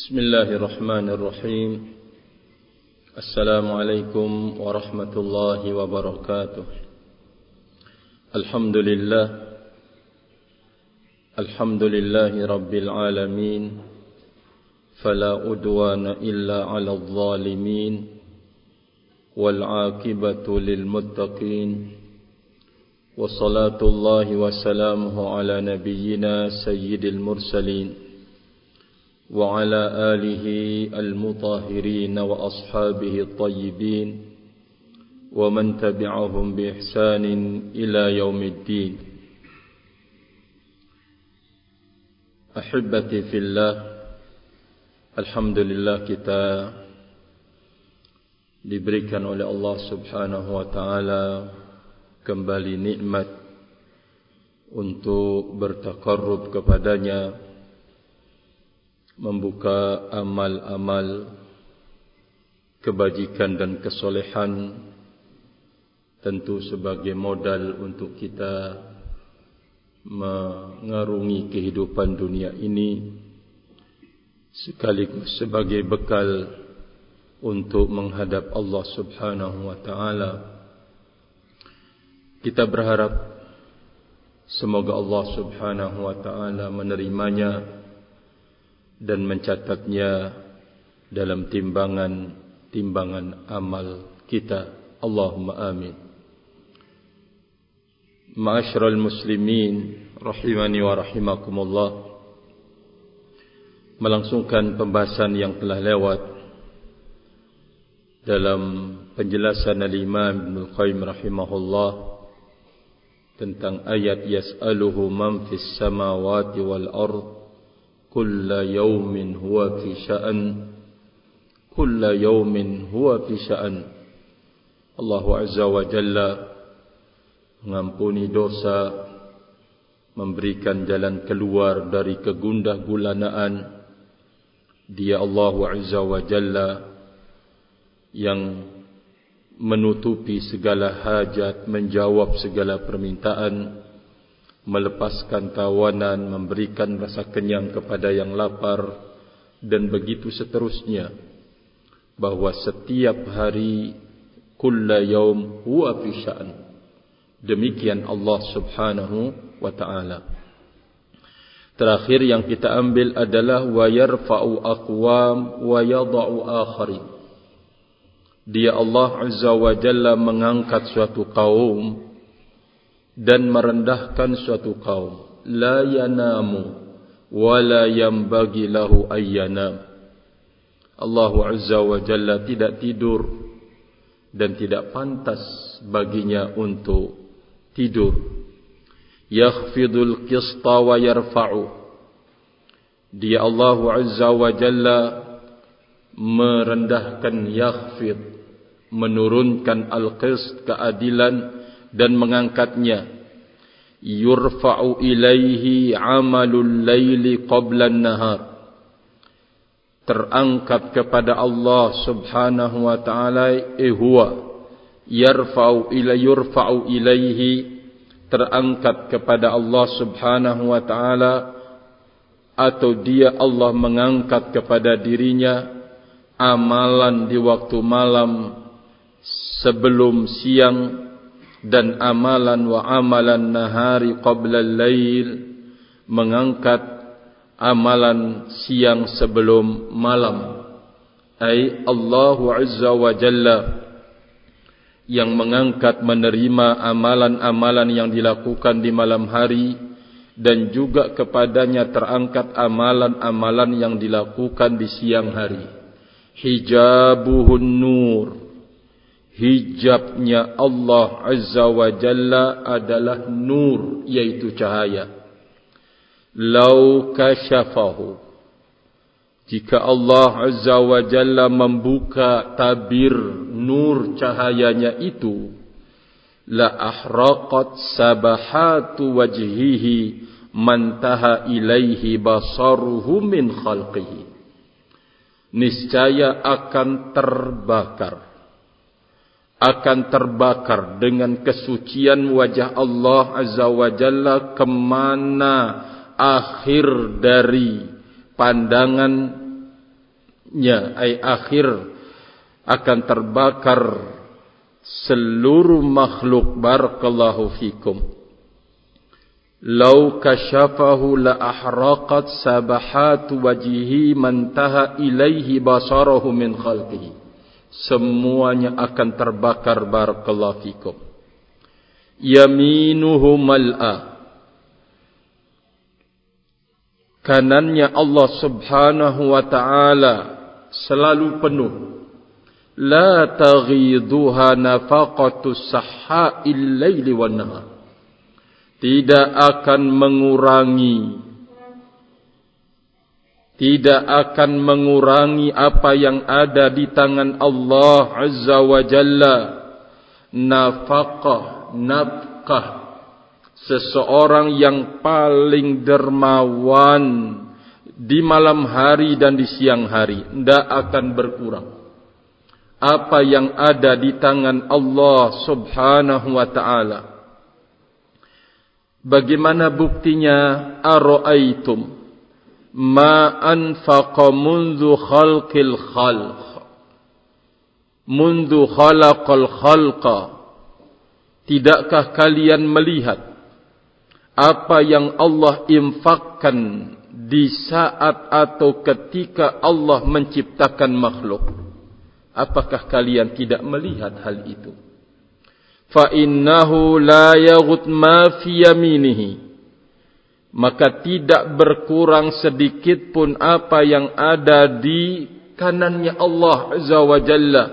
Bismillahirrahmanirrahim. Assalamualaikum warahmatullahi wabarakatuh. Alhamdulillahi rabbil alamin. Fala udwana illa 'alal zalimin. Wal 'aqibatu lil muttaqin. Wassalatullahi wassalamuhu ala nabiyyina sayyidil mursalin wa ala alihi al-mutahhirin wa ashabihi at-tayyibin wa man tabi'ahum bi ihsanin ila yaumiddin. Ahibbati fillah, alhamdulillah kita diberikan oleh Allah Subhanahu wa taala kembali nikmat untuk bertaqarrub kepadanya, membuka amal-amal kebajikan dan kesolehan, tentu sebagai modal untuk kita mengarungi kehidupan dunia ini, sekaligus sebagai bekal untuk menghadap Allah Subhanahu wa taala. Kita berharap semoga Allah Subhanahu wa taala menerimanya dan mencatatnya dalam timbangan amal kita. Allahumma amin. Ma'asyiral muslimin rahimani wa rahimakumullah. Melangsungkan pembahasan yang telah lewat dalam penjelasan al-Imam Ibnu Qayyim rahimahullah tentang ayat yas'aluhu man fis samawati wal ard kulla yawmin huwa fi sya'an, kulla yawmin huwa fi sya'an. Allah Azza wa Jalla mengampuni dosa, memberikan jalan keluar dari kegundah gulanaan. Dia Allah Azza wa Jalla yang menutupi segala hajat, menjawab segala permintaan, melepaskan tawanan, memberikan rasa kenyang kepada yang lapar, dan begitu seterusnya. Bahwa setiap hari kulla yaum huwa fi sya'an. Demikian Allah Subhanahu wa ta'ala. Terakhir yang kita ambil adalah wa yarfa'u aqwam wa yada'u akharin. Dia Allah Azza wa Jalla mengangkat suatu kaum dan merendahkan suatu kaum. La yanamu wa la yanbaghi lahu ayyanam. Allah Azza wa Jalla tidak tidur dan tidak pantas baginya untuk tidur. Yakhfidul qista wa yarfa'u. Dia Allah Azza wa Jalla merendahkan, yakhfid, menurunkan al-qist, keadilan, dan mengangkatnya. Yurfa'u ilaihi amalul laili qabla an-nahar. Terangkat kepada Allah Subhanahu wa ta'ala, huwa yurfa'u ilaihi, terangkat kepada Allah Subhanahu wa ta'ala, atau dia Allah mengangkat kepada dirinya amalan di waktu malam sebelum siang, dan amalan wa amalan nahari qabla al-lail, mengangkat amalan siang sebelum malam. Ai Allah Azza wa Jalla yang mengangkat, menerima amalan-amalan yang dilakukan di malam hari, dan juga kepadanya terangkat amalan-amalan yang dilakukan di siang hari. Hijabuhun nur. Hijabnya Allah Azza wa Jalla adalah nur, yaitu cahaya. Lau kasyafahu, jika Allah Azza wa Jalla membuka tabir nur cahayanya itu, la ahraqat sabahatu wajhihi mantaha ilaihi basaruhu min khalqihi. Niscaya akan terbakar dengan kesucian wajah Allah Azza wa Jalla kemana akhir dari pandangan habisnya ay akhir akan terbakar seluruh makhluk. Barakallahu fikum. Lau kasyafahu la ahraqat sabahatu wajhihi mantaha ilaihi basarahu min khalqihi. Semuanya akan terbakar. Barakallahu fikum. Yaminuhu mal'a. Kanannya Allah subhanahu wa ta'ala selalu penuh. La taghiduha nafaqatus sahha'il laili wan nahar. Tidak akan mengurangi apa yang ada di tangan Allah azza wa jalla. Nafkah seseorang yang paling dermawan di malam hari dan di siang hari tidak akan berkurang. Apa yang ada di tangan Allah subhanahu wa ta'ala. Bagaimana buktinya? Ara'aitum ma anfaqa mundu khalqil khalq. Mundu khalaqal khalqa. Tidakkah kalian melihat apa yang Allah infakkan di saat atau ketika Allah menciptakan makhluk? Apakah kalian tidak melihat hal itu? Fa innahu la yaghut ma fi yaminihi. Maka tidak berkurang sedikit pun apa yang ada di kanannya Allah azza wa jalla.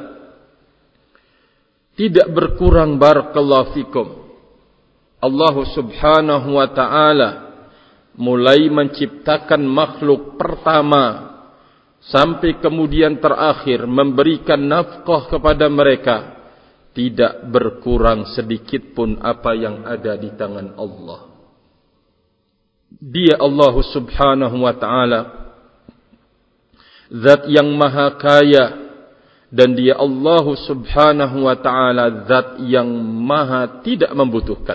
Tidak berkurang. Barakallahu fikum. Allah subhanahu wa ta'ala mulai menciptakan makhluk pertama sampai kemudian terakhir memberikan nafkah kepada mereka, tidak berkurang sedikit pun apa yang ada di tangan Allah. Dia Allah subhanahu wa ta'ala zat yang maha kaya, dan dia Allah subhanahu wa ta'ala zat yang maha tidak membutuhkan.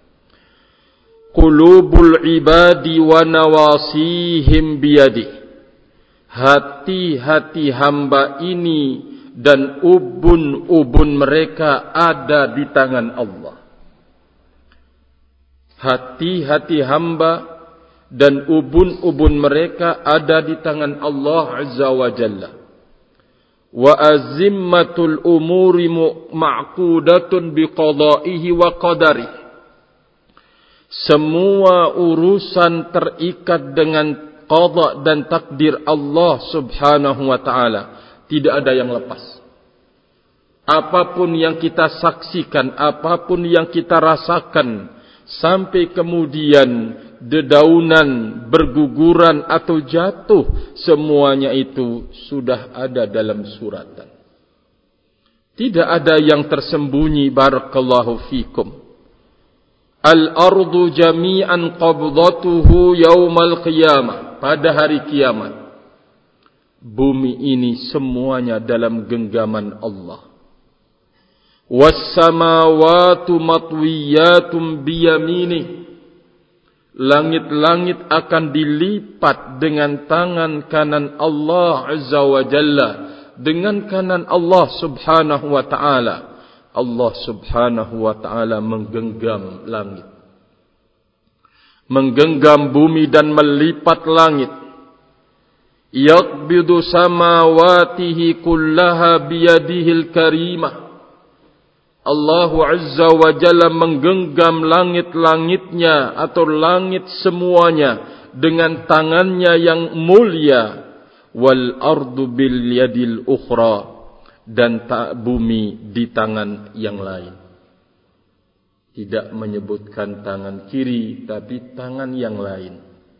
Qulubul ibadi wa nawasihim biyadih. Hati-hati hamba ini dan ubun-ubun mereka ada di tangan Allah. Hati-hati hamba dan ubun-ubun mereka ada di tangan Allah azza wa jalla. Wa azimmatul umuri ma'qudatun biqada'ihi wa qadarihi. Semua urusan terikat dengan qada dan takdir Allah subhanahu wa ta'ala. Tidak ada yang lepas. Apapun yang kita saksikan, apapun yang kita rasakan, sampai kemudian dedaunan, berguguran atau jatuh, semuanya itu sudah ada dalam suratan. Tidak ada yang tersembunyi. Barakallahu fikum. Al-ardu jami'an qabdatuhu yaumal qiyamah. Pada hari kiamat, bumi ini semuanya dalam genggaman Allah. Was-samawatu matwiyatum biyaminih. Langit-langit akan dilipat dengan tangan kanan Allah azza wa jalla, dengan kanan Allah subhanahu wa ta'ala. Allah subhanahu wa ta'ala menggenggam langit, menggenggam bumi dan melipat langit. Yaqbidu samawatihi kullaha biyadihil karimah. Allah azza wa jalla menggenggam langit-langitnya atau langit semuanya dengan tangannya yang mulia. Wal ardu bil yadil ukhra. Dan bumi di tangan yang lain. Tidak menyebutkan tangan kiri, tapi tangan yang lain.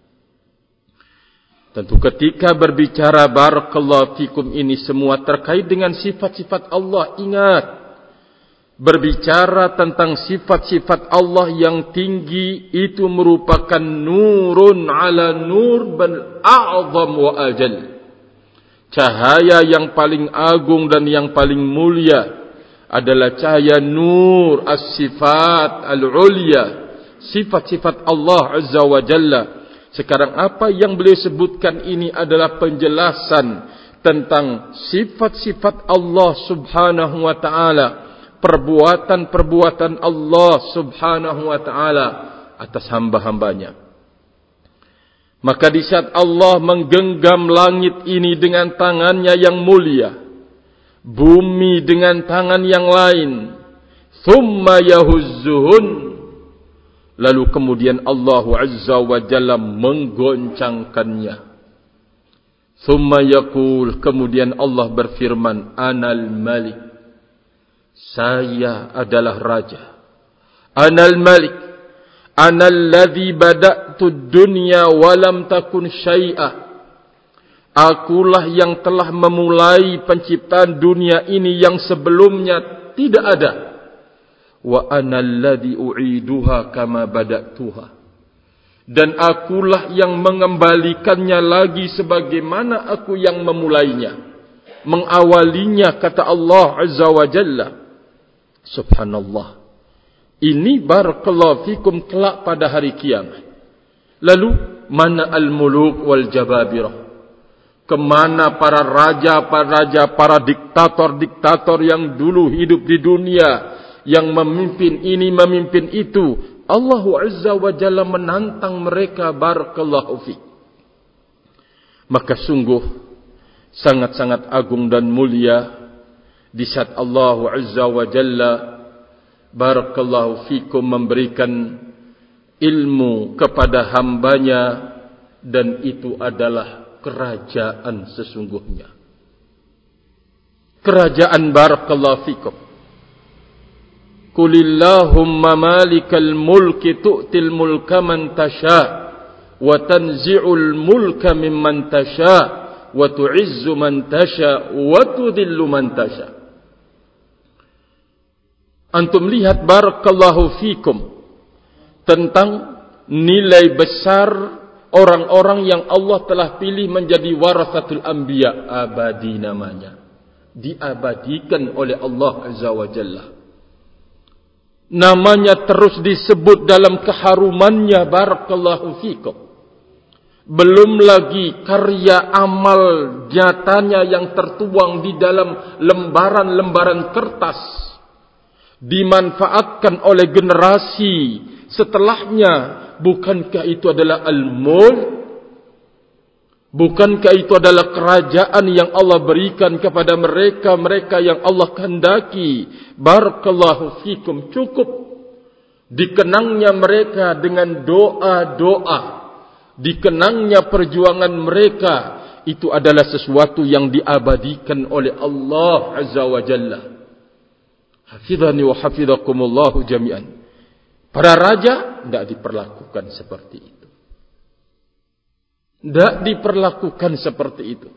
Tentu ketika berbicara barakallahu fikum ini semua terkait dengan sifat-sifat Allah. Ingat, berbicara tentang sifat-sifat Allah yang tinggi itu merupakan nurun ala nur bal a'zam wa ajal. Cahaya yang paling agung dan yang paling mulia adalah cahaya nur as-sifat al-ulya, sifat-sifat Allah azza wa jalla. Sekarang apa yang beliau sebutkan ini adalah penjelasan tentang sifat-sifat Allah subhanahu wa ta'ala, perbuatan-perbuatan Allah subhanahu wa ta'ala atas hamba-hambanya. Maka di saat Allah menggenggam langit ini dengan tangannya yang mulia, bumi dengan tangan yang lain, thumma yahuzzuhun, lalu kemudian Allah azza wa jalla menggoncangkannya. Thumma yaqul, kemudian Allah berfirman, Anal Malik, saya adalah raja. Anal Malik, Anal ladzi bada'tu dunya walam takun syai'a. Akulah yang telah memulai penciptaan dunia ini yang sebelumnya tidak ada. Wa anal ladzi u'iduha kama bada'tuha. Dan akulah yang mengembalikannya lagi sebagaimana aku yang memulainya, mengawalinya, kata Allah azza wa jalla. Subhanallah. Ini barakallahu fikum kelak pada hari kiamat. Lalu mana al-muluk wal jababirah? Kemana para raja, para diktator yang dulu hidup di dunia, yang memimpin ini, memimpin itu? Allah azza wa jalla menantang mereka, barakallahu fi. Maka sungguh sangat-sangat agung dan mulia di saat Allah azza wa jalla, barakallahu fikum, memberikan ilmu kepada hambanya, dan itu adalah kerajaan sesungguhnya. Kerajaan, barakallahu fikum. Qulillahumma malikal mulki tu'til mulka man tasha wa tanzi'ul mulka mimman tasha wa tu'izzu man tasha wa tudhillu man tasha. Antum lihat, barakallahu fikum, tentang nilai besar orang-orang yang Allah telah pilih menjadi warasatul anbiya, abadi namanya, diabadikan oleh Allah azza wa jalla. Namanya terus disebut dalam keharumannya, barakallahu fikum. Belum lagi karya amal nyatanya yang tertuang di dalam lembaran-lembaran kertas, dimanfaatkan oleh generasi setelahnya. Bukankah itu adalah al-mulk? Bukankah itu adalah kerajaan yang Allah berikan kepada mereka yang Allah kehendaki? Barakallahu fikum. Cukup dikenangnya mereka dengan doa-doa, dikenangnya perjuangan mereka, itu adalah sesuatu yang diabadikan oleh Allah azza wa jalla. Hafidhani wa hafidhakumullahu jami'an. Para raja tidak diperlakukan seperti itu. Tidak diperlakukan seperti itu.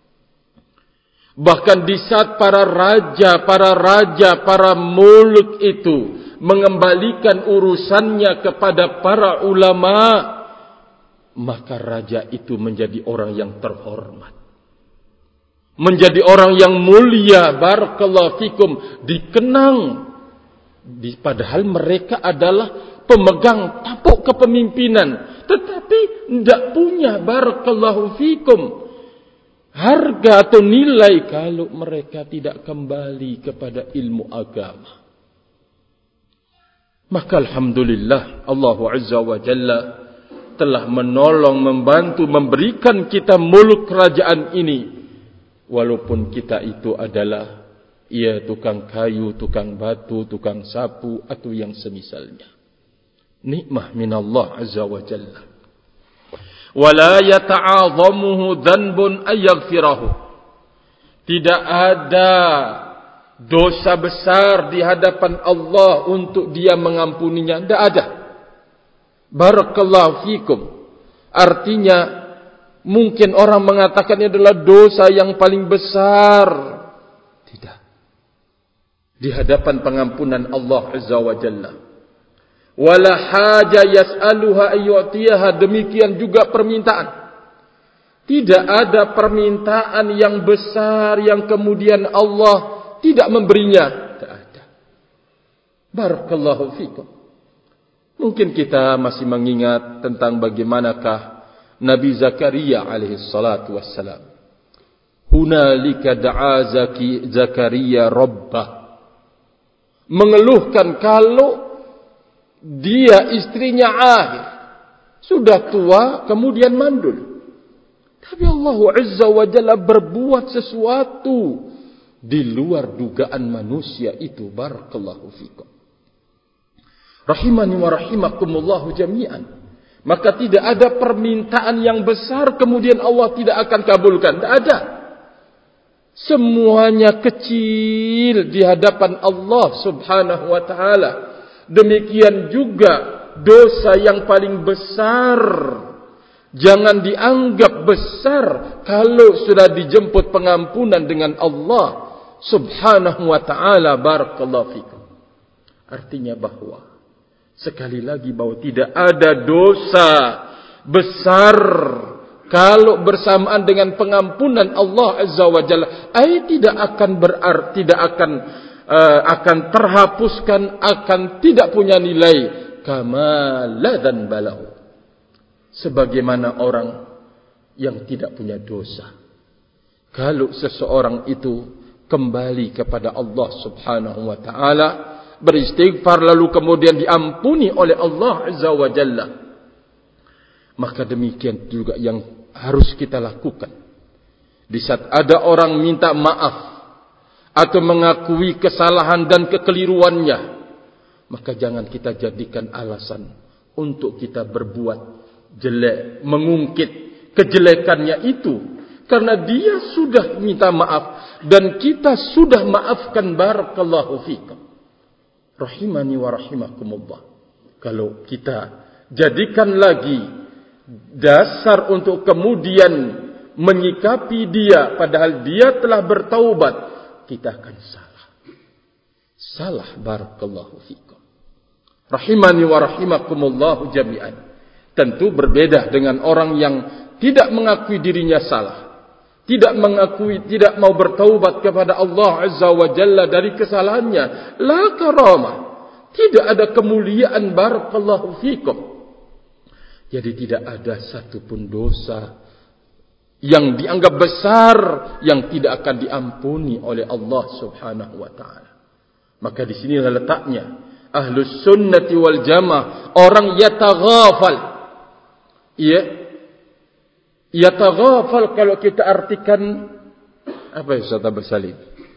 Bahkan di saat para raja, para muluk itu mengembalikan urusannya kepada para ulama, maka raja itu menjadi orang yang terhormat, menjadi orang yang mulia, barakallahu fikum, dikenang. Padahal mereka adalah pemegang tampuk kepemimpinan, tetapi tidak punya, barakallahu fikum, harga atau nilai kalau mereka tidak kembali kepada ilmu agama. Maka alhamdulillah, Allah azza wa jalla telah menolong, membantu, memberikan kita muluk kerajaan ini. Walaupun kita itu adalah tukang kayu, tukang batu, tukang sapu, atau yang semisalnya. Nikmah minallah azza wa jalla. Wala yata'adhamuhu dhanbun ayaghfirahu. Tidak ada dosa besar di hadapan Allah untuk dia mengampuninya. Tidak ada. Barakallahu fikum. Artinya, mungkin orang mengatakan ini adalah dosa yang paling besar. Tidak. Di hadapan pengampunan Allah azza wa jalla. Wala haja yas'aluha ayyutiha, demikian juga permintaan. Tidak ada permintaan yang besar yang kemudian Allah tidak memberinya. Tidak ada. Barakallahu fikum. Mungkin kita masih mengingat tentang bagaimanakah Nabi Zakaria alaihi salatu wassalam. Hunalika da'a Zakaria rabbah. Mengeluhkan kalau dia istrinya akhir, sudah tua kemudian mandul. Tapi Allah Azza wa Jalla berbuat sesuatu di luar dugaan manusia itu. Barakallahu fikum. Rahimani wa rahimakumullahu jami'an. Maka tidak ada permintaan yang besar kemudian Allah tidak akan kabulkan. Tidak ada. Semuanya kecil di hadapan Allah subhanahu wa ta'ala. Demikian juga dosa yang paling besar jangan dianggap besar kalau sudah dijemput pengampunan dengan Allah subhanahu wa ta'ala. Barakallahu fikum. Artinya bahwa sekali lagi bahwa tidak ada dosa besar kalau bersamaan dengan pengampunan Allah Azza wa Jalla, tidak akan berarti, tidak akan terhapuskan, akan tidak punya nilai kamala dan balahu. Sebagaimana orang yang tidak punya dosa, kalau seseorang itu kembali kepada Allah Subhanahu wa taala, beristighfar lalu kemudian diampuni oleh Allah Azza wa Jalla, maka demikian juga yang harus kita lakukan. Di saat ada orang minta maaf atau mengakui kesalahan dan kekeliruannya, maka jangan kita jadikan alasan untuk kita berbuat jelek, mengungkit kejelekannya itu, karena dia sudah minta maaf dan kita sudah maafkan. Barakallahu fikum. Rahimani wa rahimakumullah. Kalau kita jadikan lagi dasar untuk kemudian menyikapi dia padahal dia telah bertaubat, kita akan salah. Barakallahu fikum. Rahimani wa rahimakumullah jami'an. Tentu berbeda dengan orang yang tidak mengakui dirinya salah, tidak mau bertaubat kepada Allah Azza wa Jalla dari kesalahannya. La karamah, tidak ada kemuliaan. Barakallahu fikum. Jadi tidak ada satupun dosa yang dianggap besar yang tidak akan diampuni oleh Allah Subhanahu wa taala. Maka di sinilah letaknya Ahlus Sunnati wal Jamaah, orang yataghafal. Yataghafal kalau kita artikan apa ya Ustaz Abdul Salim?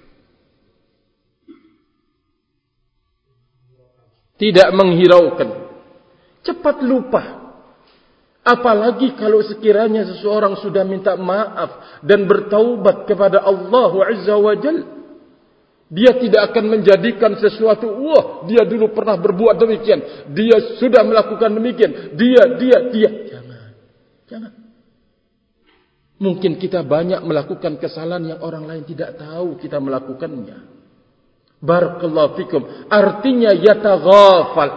Tidak menghiraukan, cepat lupa. Apalagi kalau sekiranya seseorang sudah minta maaf dan bertaubat kepada Allah Azza wa Jalla, dia tidak akan menjadikan sesuatu, wah dia dulu pernah berbuat demikian, dia sudah melakukan demikian, dia. Jangan. Mungkin kita banyak melakukan kesalahan yang orang lain tidak tahu kita melakukannya. Barakallahu fikum. Artinya yataghafal,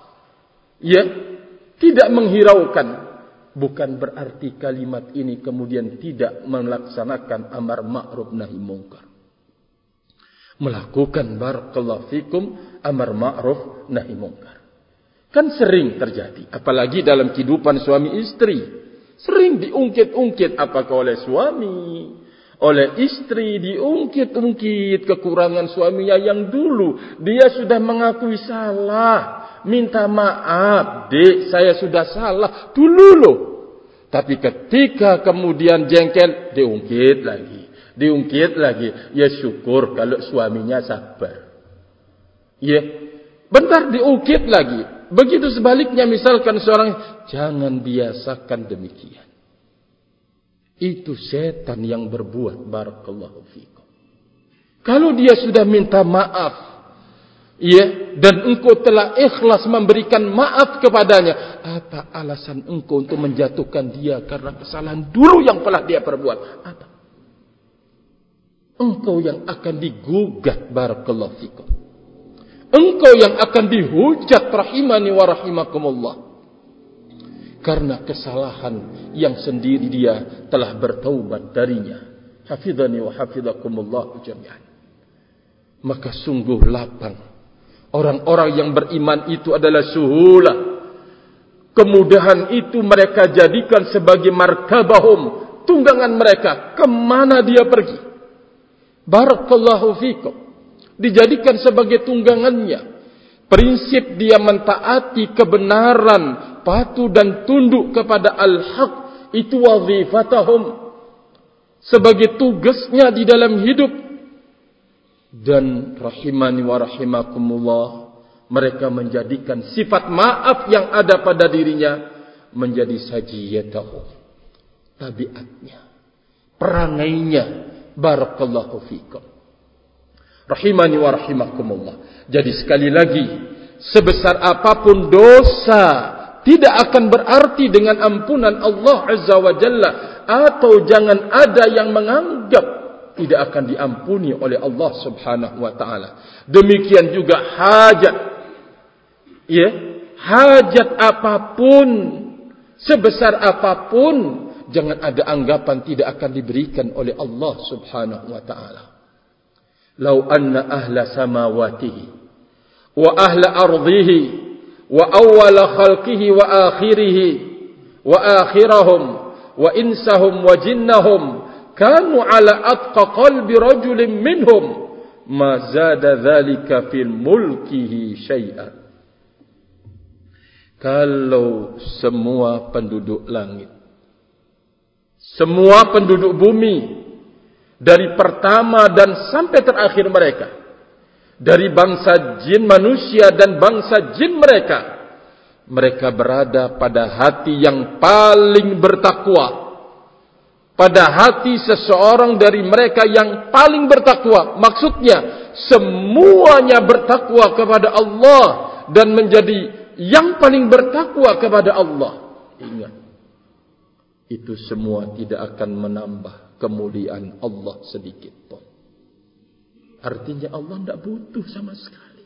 tidak menghiraukan. Bukan berarti kalimat ini kemudian tidak melaksanakan amar ma'ruf nahi mungkar. Melakukan barakallahu fikum amar ma'ruf nahi mungkar. Kan sering terjadi, apalagi dalam kehidupan suami istri. Sering diungkit-ungkit apakah oleh suami, oleh istri, diungkit-ungkit kekurangan suaminya yang dulu dia sudah mengakui salah. Minta maaf, dek, saya sudah salah dulu loh. Tapi ketika kemudian jengkel, diungkit lagi. Ya syukur kalau suaminya sabar. Bentar diungkit lagi. Begitu sebaliknya, misalkan seorang, jangan biasakan demikian. Itu setan yang berbuat. Barakallahu fikum. Kalau dia sudah minta maaf, dan engkau telah ikhlas memberikan maaf kepadanya, apa alasan engkau untuk menjatuhkan dia karena kesalahan dulu yang telah dia perbuat? Apa? Engkau yang akan digugat. Barakallahu fikum. Engkau yang akan dihujat. Rahimani wa rahimakumullah. Karena kesalahan yang sendiri dia telah bertaubat darinya. Hafidhani wa hafidhakumullah jami'an. Maka sungguh lapang. Orang-orang yang beriman itu adalah suhulah. Kemudahan itu mereka jadikan sebagai markabahum, tunggangan mereka, kemana dia pergi. Barakallahu fikum. Dijadikan sebagai tunggangannya. Prinsip dia mentaati kebenaran, patuh dan tunduk kepada al-haq, itu wazifatahum, sebagai tugasnya di dalam hidup. Dan rahimani wa rahimakumullah, mereka menjadikan sifat maaf yang ada pada dirinya menjadi sajiyatahu, tabiatnya, perangainya. Barakallahu fikum. Rahimani wa rahimakumullah. Jadi sekali lagi, sebesar apapun dosa, tidak akan berarti dengan ampunan Allah Azza wa Jalla, atau jangan ada yang menganggap tidak akan diampuni oleh Allah Subhanahu wa taala. Demikian juga hajat, ya, hajat apapun, sebesar apapun, jangan ada anggapan tidak akan diberikan oleh Allah Subhanahu wa taala. Lau anna ahla samawatihi wa ahla ardihi wa awwala khalqihi wa akhirihi wa akhirahum wa insahum wa jinnahum kanu ala atqa qalbi rajulin minhum ma zada dhalika fil mulkihi syai'an. Kalau semua penduduk langit, semua penduduk bumi, dari pertama dan sampai terakhir mereka, dari bangsa jin manusia dan bangsa jin mereka, mereka berada pada hati yang paling bertakwa, pada hati seseorang dari mereka yang paling bertakwa. Maksudnya semuanya bertakwa kepada Allah dan menjadi yang paling bertakwa kepada Allah. Ingat, itu semua tidak akan menambah kemuliaan Allah sedikit pun. Artinya Allah tidak butuh sama sekali.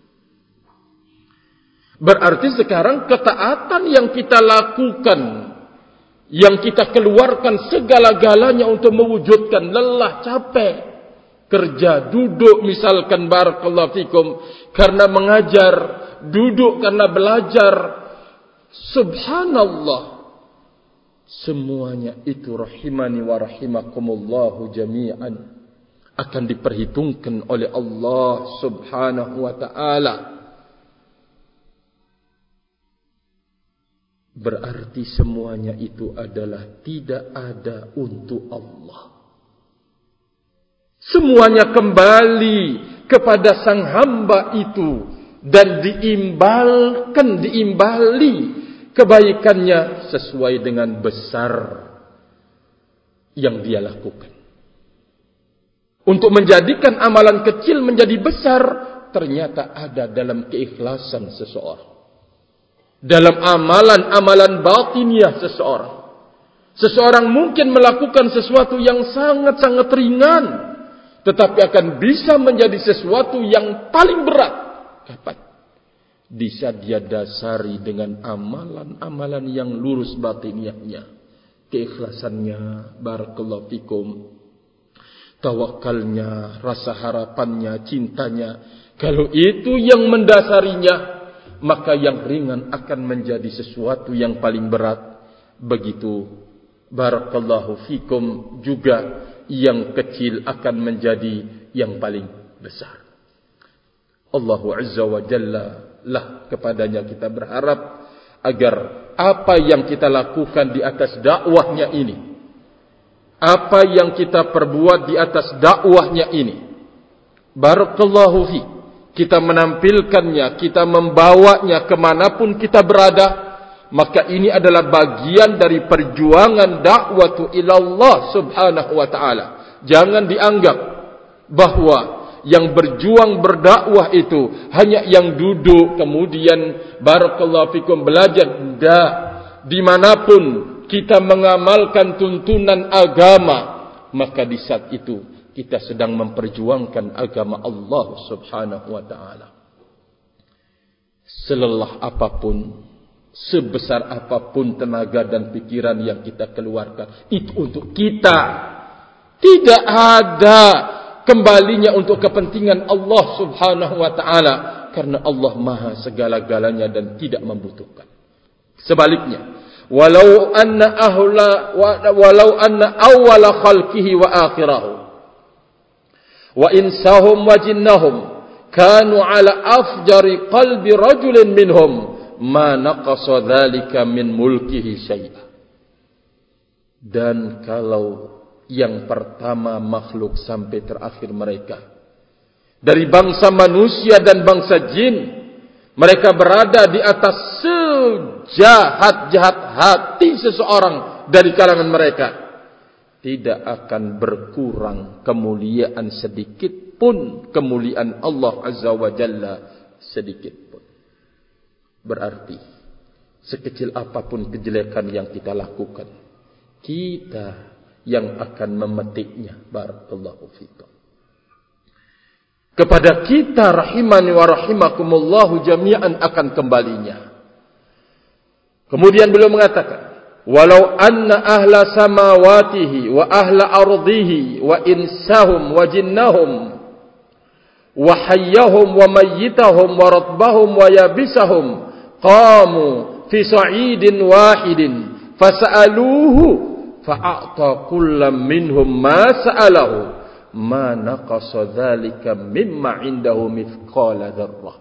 Berarti sekarang ketaatan yang kita lakukan, yang kita keluarkan segala-galanya untuk mewujudkan, lelah, capek, kerja, duduk misalkan, barakallahu fikum, karena mengajar, duduk karena belajar, subhanallah, semuanya itu rahimani wa rahimakumullahu jami'an akan diperhitungkan oleh Allah Subhanahu wa ta'ala. Berarti semuanya itu adalah tidak ada untuk Allah. Semuanya kembali kepada sang hamba itu dan diimbali kebaikannya sesuai dengan besar yang dia lakukan. Untuk menjadikan amalan kecil menjadi besar, ternyata ada dalam keikhlasan seseorang, dalam amalan-amalan batiniah seseorang. Seseorang mungkin melakukan sesuatu yang sangat-sangat ringan, tetapi akan bisa menjadi sesuatu yang paling berat. Kapan? Bisa dia dasari dengan amalan-amalan yang lurus batiniahnya, keikhlasannya, barakallahu fikum, tawakalnya, rasa harapannya, cintanya. Kalau itu yang mendasarinya, maka yang ringan akan menjadi sesuatu yang paling berat. Begitu, barakallahu fikum, juga yang kecil akan menjadi yang paling besar. Allah Azza wa Jalla lah kepadanya kita berharap agar apa yang kita lakukan di atas dakwahnya ini, apa yang kita perbuat di atas dakwahnya ini, barakallahu fi, kita menampilkannya, kita membawanya kemanapun kita berada, maka ini adalah bagian dari perjuangan dakwah ilallah Subhanahu wa ta'ala. Jangan dianggap bahwa yang berjuang berdakwah itu hanya yang duduk kemudian barakallahu fikum belajar. Tidak. Dimanapun kita mengamalkan tuntunan agama, maka di saat itu kita sedang memperjuangkan agama Allah Subhanahu wa ta'ala. Selelah apapun, sebesar apapun tenaga dan pikiran yang kita keluarkan, itu untuk kita. Tidak ada kembalinya untuk kepentingan Allah Subhanahu wa ta'ala, karena Allah maha segala-galanya dan tidak membutuhkan. Sebaliknya, walau anna awwala khalqihi wa akhirahu wa insahum wa jinnahum kanu ala afjari qalbi rajulin minhum ma naqasa dzalika min mulkihi syai'a. Dan kalau yang pertama makhluk sampai terakhir mereka, dari bangsa manusia dan bangsa jin, mereka berada di atas sejahat-jahat hati seseorang dari kalangan mereka, tidak akan berkurang kemuliaan sedikit pun, kemuliaan Allah Azza wa Jalla sedikit pun. Berarti sekecil apapun kejelekan yang kita lakukan, kita yang akan memetiknya. Barakallahu fikum. Kepada kita rahimani wa rahimakumullahu jami'an akan kembalinya. Kemudian beliau mengatakan, walau anna ahla samawatihi wa ahla ardihi wa insahum wa jinnahum wa hayyahum wa mayyitahum wa ratbahum wa yabisahum qamu fi sa'idin wahidin fasa'aluhu fa'a'ta kullam minhum ma sa'alahu ma naqasa dzalika mimma indahu mithqala dzarrah.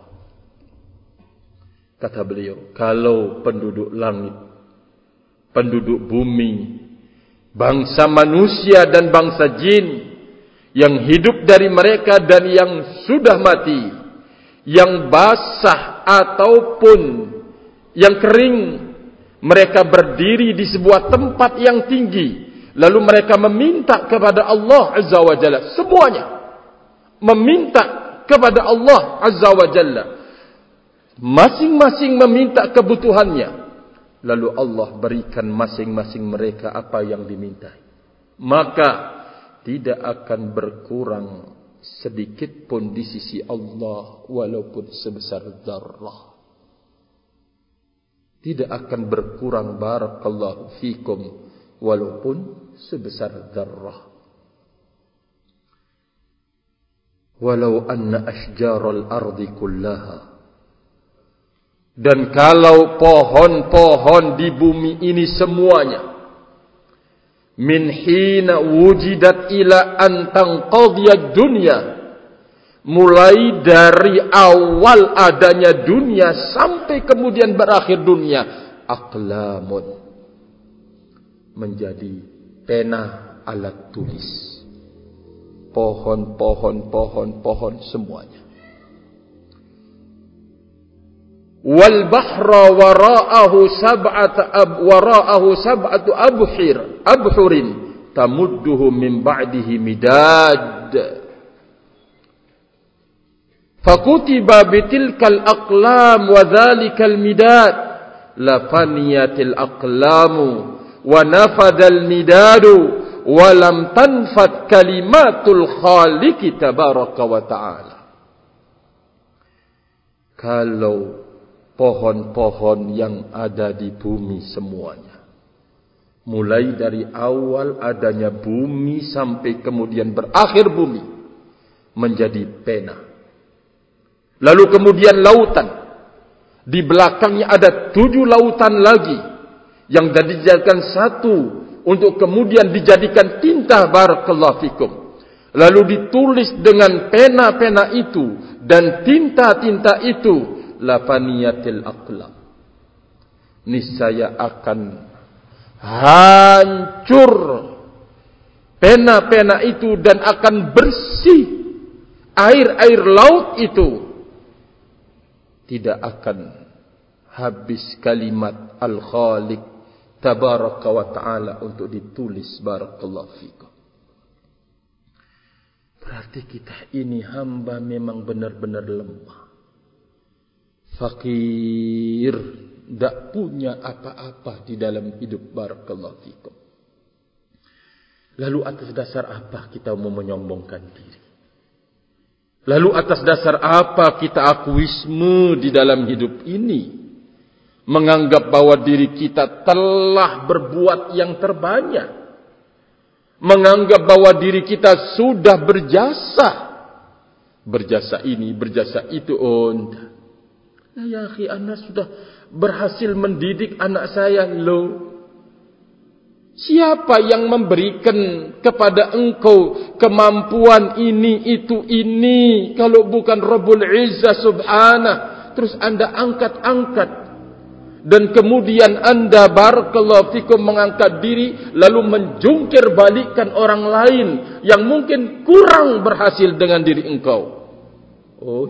Kata beliau, kalau penduduk langit, penduduk bumi, bangsa manusia dan bangsa jin, yang hidup dari mereka dan yang sudah mati, yang basah ataupun yang kering, mereka berdiri di sebuah tempat yang tinggi, lalu mereka meminta kepada Allah Azza wa Jalla, semuanya meminta kepada Allah Azza wa Jalla, masing-masing meminta kebutuhannya, lalu Allah berikan masing-masing mereka apa yang dimintai, maka tidak akan berkurang sedikit pun di sisi Allah walaupun sebesar dzarrah. Tidak akan berkurang barakallahu fikum walaupun sebesar dzarrah. Walau anna ashjaral ardi kullaha, dan kalau pohon-pohon di bumi ini semuanya, min hina wujidat ila an tanqadiyad dunya, mulai dari awal adanya dunia sampai kemudian berakhir dunia, aqlamun, menjadi pena alat tulis, pohon semuanya. Wal bahra wara'ahu sab'atu abhurin tamudduhu min ba'dihi midad. Fakutiba bitilkal aqlam wa dhalikal midad la faniyatil aqlamu wa nafadal midadu wa lam tanfad kalimatul khaliqi tabaraka wa ta'ala. Kalau pohon-pohon yang ada di bumi semuanya, mulai dari awal adanya bumi sampai kemudian berakhir bumi, menjadi pena. Lalu kemudian lautan, di belakangnya ada 7 lautan lagi yang dijadikan satu untuk kemudian dijadikan tinta, barakallahu fikum. Lalu ditulis dengan pena-pena itu dan tinta-tinta itu, lafaniyatil aqlam, niscaya akan hancur pena-pena itu dan akan bersih air-air laut itu. Tidak akan habis kalimat Al-Khaliq tabaraka wa ta'ala untuk ditulis, barakallahu fikum. Berarti kita ini hamba memang benar-benar lemah, fakir, tidak punya apa-apa di dalam hidup, barakallahu fikum. Lalu atas dasar apa kita mau menyombongkan diri? Lalu atas dasar apa kita akuisme di dalam hidup ini? Menganggap bahwa diri kita telah berbuat yang terbanyak, menganggap bahwa diri kita sudah berjasa, berjasa ini, berjasa itu. Ya akhi, anda sudah berhasil mendidik anak saya. Loh, siapa yang memberikan kepada engkau kemampuan ini, itu, ini, kalau bukan Rabbul Izzah Subhanah? Terus anda angkat-angkat, dan kemudian anda barakallahu fikum mengangkat diri, lalu menjungkir balikkan orang lain yang mungkin kurang berhasil dengan diri engkau. Oh,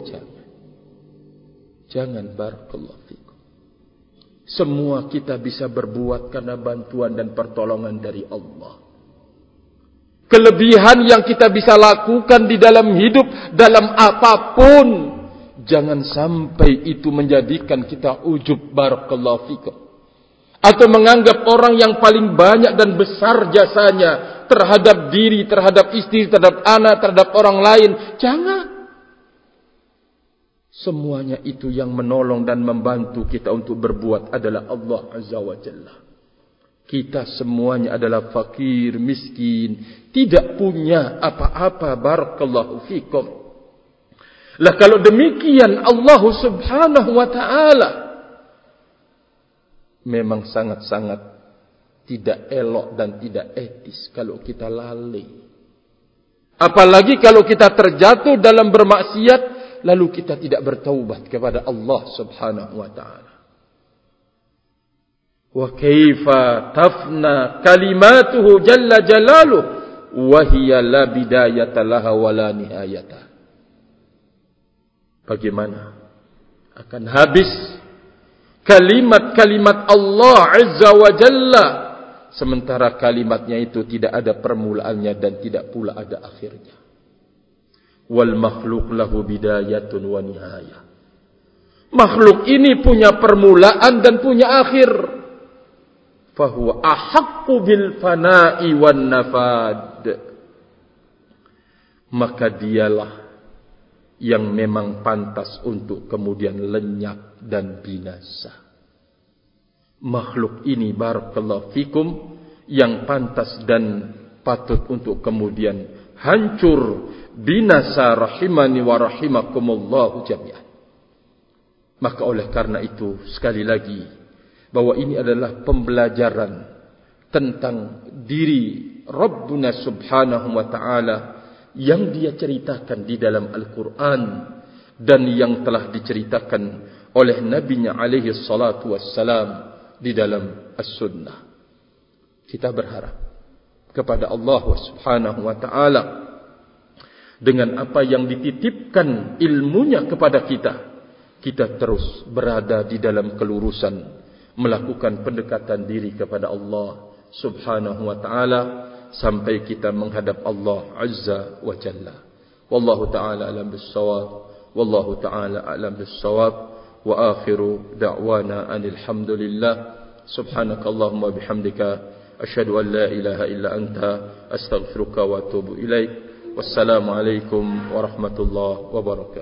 jangan barakallahu fikum. Semua kita bisa berbuat karena bantuan dan pertolongan dari Allah. Kelebihan yang kita bisa lakukan di dalam hidup, dalam apapun, jangan sampai itu menjadikan kita ujub barakallahu fikum, atau menganggap orang yang paling banyak dan besar jasanya terhadap diri, terhadap istri, terhadap anak, terhadap orang lain. Jangan. Semuanya itu yang menolong dan membantu kita untuk berbuat adalah Allah Azza wa Jalla. Kita semuanya adalah fakir, miskin, tidak punya apa-apa barakallahu fikum. Lah kalau demikian Allah Subhanahu wa taala memang sangat-sangat tidak elok dan tidak etis kalau kita lalai. Apalagi kalau kita terjatuh dalam bermaksiat lalu kita tidak bertaubat kepada Allah Subhanahu wa taala. Wa kaifa tafna kalimatuhu jalla jalaluhu wa hiya la bidayata laha wa la nihayata. Bagaimana akan habis kalimat-kalimat Allah Azza wa Jalla sementara kalimatnya itu tidak ada permulaannya dan tidak pula ada akhirnya. Wal makhluk lahu bidayatun wa nihayah. Makhluk ini punya permulaan dan punya akhir. Fahuwa ahaqqu bil fana'i wan nafad. Maka dialah yang memang pantas untuk kemudian lenyap dan binasa. Makhluk ini barakallahu fikum yang pantas dan patut untuk kemudian hancur, binasa, rahimani wa rahimakumullahu jami'an. Maka oleh karena itu sekali lagi bahwa ini adalah pembelajaran tentang diri Rabbuna Subhanahu wa ta'ala yang dia ceritakan di dalam Al-Quran dan yang telah diceritakan oleh Nabi-Nya alaihi salatu wassalam di dalam As-Sunnah. Kita berharap kepada Allah Subhanahu wa ta'ala dengan apa yang dititipkan ilmunya kepada kita, kita terus berada di dalam kelurusan, melakukan pendekatan diri kepada Allah Subhanahu wa ta'ala sampai kita menghadap Allah Azza wa Jalla. Wallahu ta'ala alam bis-shawab, wallahu ta'ala alam bis-shawab, wa akhiru da'wana alhamdulillah. Subhanakallahumma bihamdika asyhadu an la ilaha illa anta astaghfiruka wa atubu ilaik. Wassalamu alaikum warahmatullahi wabarakatuh.